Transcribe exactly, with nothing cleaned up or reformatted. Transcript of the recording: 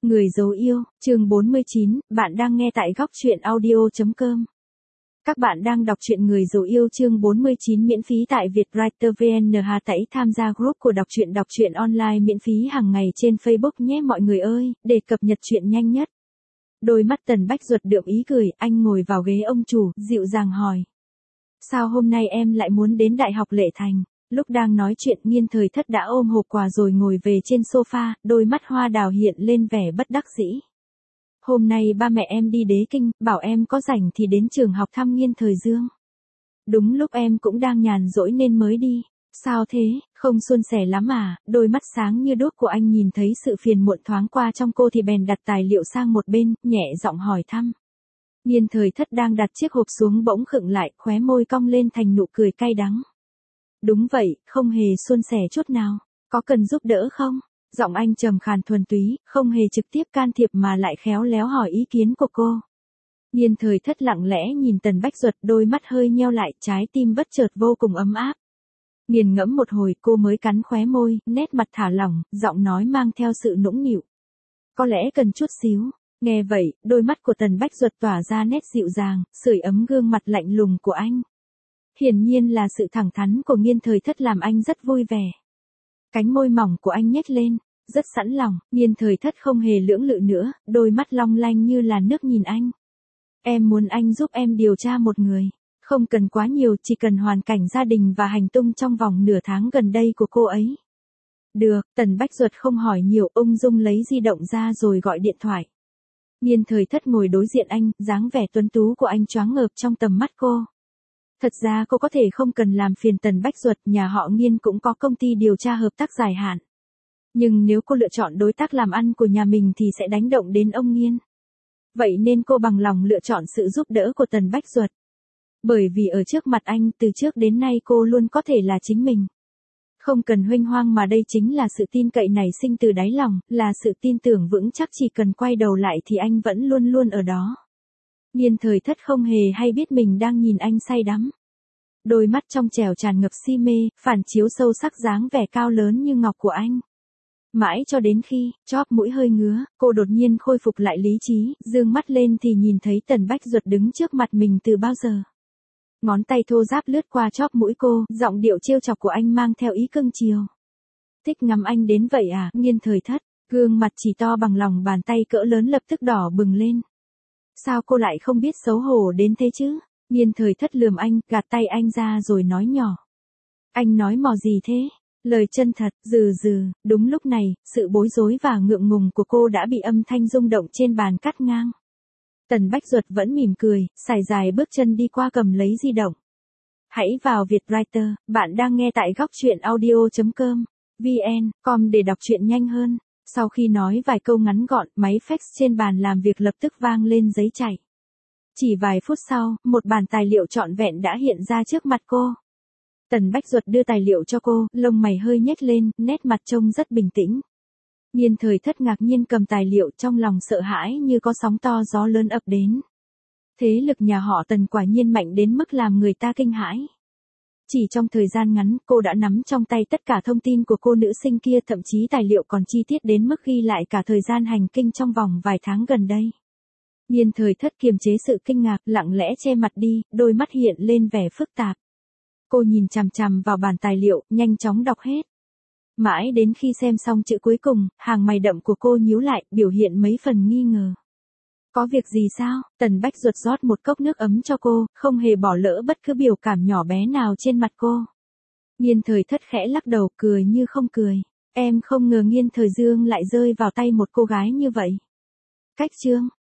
Người dấu yêu, chương bốn mươi chín, bạn đang nghe tại góc truyện audio chấm com. Các bạn đang đọc truyện Người dấu yêu chương bốn mươi chín miễn phí tại Vietwriter vê en. Hãy tham gia group của đọc truyện đọc truyện online miễn phí hàng ngày trên Facebook nhé mọi người ơi, để cập nhật truyện nhanh nhất. Đôi mắt Tần Bách Duật đượm ý cười, anh ngồi vào ghế ông chủ, dịu dàng hỏi. Sao hôm nay em lại muốn đến Đại học Lệ Thành? Lúc đang nói chuyện Nghiên Thời Thất đã ôm hộp quà rồi ngồi về trên sofa, đôi mắt hoa đào hiện lên vẻ bất đắc dĩ. Hôm nay ba mẹ em đi Đế Kinh, bảo em có rảnh thì đến trường học thăm Nghiên Thời Dương. Đúng lúc em cũng đang nhàn rỗi nên mới đi. Sao thế, không suôn sẻ lắm à? Đôi mắt sáng như đuốc của anh nhìn thấy sự phiền muộn thoáng qua trong cô thì bèn đặt tài liệu sang một bên, nhẹ giọng hỏi thăm. Nghiên Thời Thất đang đặt chiếc hộp xuống bỗng khựng lại, khóe môi cong lên thành nụ cười cay đắng. Đúng vậy, không hề suôn sẻ chút nào. Có cần giúp đỡ không? Giọng anh trầm khàn thuần túy, không hề trực tiếp can thiệp mà lại khéo léo hỏi ý kiến của cô. Nghiên Thời Thất lặng lẽ nhìn Tần Bách Duật, đôi mắt hơi nheo lại, trái tim bất chợt vô cùng ấm áp. Nghiền ngẫm một hồi cô mới cắn khóe môi, nét mặt thả lỏng, giọng nói mang theo sự nũng nịu. Có lẽ cần chút xíu. Nghe vậy, đôi mắt của Tần Bách Duật tỏa ra nét dịu dàng, sưởi ấm gương mặt lạnh lùng của anh. Hiển nhiên là sự thẳng thắn của Nghiên Thời Thất làm anh rất vui vẻ. Cánh môi mỏng của anh nhếch lên, rất sẵn lòng. Nghiên Thời Thất không hề lưỡng lự nữa, đôi mắt long lanh như là nước nhìn anh. Em muốn anh giúp em điều tra một người. Không cần quá nhiều, chỉ cần hoàn cảnh gia đình và hành tung trong vòng nửa tháng gần đây của cô ấy. Được, Tần Bách Duật không hỏi nhiều, ung dung lấy di động ra rồi gọi điện thoại. Nghiên Thời Thất ngồi đối diện anh, dáng vẻ tuấn tú của anh choáng ngợp trong tầm mắt cô. Thật ra cô có thể không cần làm phiền Tần Bách Duật, nhà họ Nghiên cũng có công ty điều tra hợp tác dài hạn. Nhưng nếu cô lựa chọn đối tác làm ăn của nhà mình thì sẽ đánh động đến ông Nghiên. Vậy nên cô bằng lòng lựa chọn sự giúp đỡ của Tần Bách Duật. Bởi vì ở trước mặt anh từ trước đến nay cô luôn có thể là chính mình. Không cần huênh hoang mà đây chính là sự tin cậy nảy sinh từ đáy lòng, là sự tin tưởng vững chắc chỉ cần quay đầu lại thì anh vẫn luôn luôn ở đó. Nghiên Thời Thất không hề hay biết mình đang nhìn anh say đắm. Đôi mắt trong trẻo tràn ngập si mê, phản chiếu sâu sắc dáng vẻ cao lớn như ngọc của anh. Mãi cho đến khi, chóp mũi hơi ngứa, cô đột nhiên khôi phục lại lý trí, dương mắt lên thì nhìn thấy Tần Bách Duật đứng trước mặt mình từ bao giờ. Ngón tay thô ráp lướt qua chóp mũi cô, giọng điệu trêu chọc của anh mang theo ý cưng chiều. Thích ngắm anh đến vậy à? Nghiên Thời Thất, gương mặt chỉ to bằng lòng bàn tay cỡ lớn lập tức đỏ bừng lên. Sao cô lại không biết xấu hổ đến thế chứ? Nghiên Thời Thất lườm anh, gạt tay anh ra rồi nói nhỏ. Anh nói mò gì thế? Lời chân thật, dừ dừ. Đúng lúc này, sự bối rối và ngượng ngùng của cô đã bị âm thanh rung động trên bàn cắt ngang. Tần Bách Duật vẫn mỉm cười, sải dài bước chân đi qua cầm lấy di động. Hãy vào Vietwriter, bạn đang nghe tại góc truyện audio chấm com, vn, com để đọc truyện nhanh hơn. Sau khi nói vài câu ngắn gọn, máy fax trên bàn làm việc lập tức vang lên giấy chạy. Chỉ vài phút sau, một bản tài liệu trọn vẹn đã hiện ra trước mặt cô. Tần Bách Duật đưa tài liệu cho cô, lông mày hơi nhếch lên, nét mặt trông rất bình tĩnh. Nghiên Thời Thất ngạc nhiên cầm tài liệu, trong lòng sợ hãi như có sóng to gió lớn ập đến. Thế lực nhà họ Tần quả nhiên mạnh đến mức làm người ta kinh hãi. Chỉ trong thời gian ngắn, cô đã nắm trong tay tất cả thông tin của cô nữ sinh kia, thậm chí tài liệu còn chi tiết đến mức ghi lại cả thời gian hành kinh trong vòng vài tháng gần đây. Nghiên Thời Thất kiềm chế sự kinh ngạc, lặng lẽ che mặt đi, đôi mắt hiện lên vẻ phức tạp. Cô nhìn chằm chằm vào bản tài liệu, nhanh chóng đọc hết. Mãi đến khi xem xong chữ cuối cùng, hàng mày đậm của cô nhíu lại, biểu hiện mấy phần nghi ngờ. Có việc gì sao? Tần Bách Duật rót một cốc nước ấm cho cô, không hề bỏ lỡ bất cứ biểu cảm nhỏ bé nào trên mặt cô. Nghiên Thời Thất khẽ lắc đầu, cười như không cười. Em không ngờ Nghiên Thời Dương lại rơi vào tay một cô gái như vậy. Cách chương,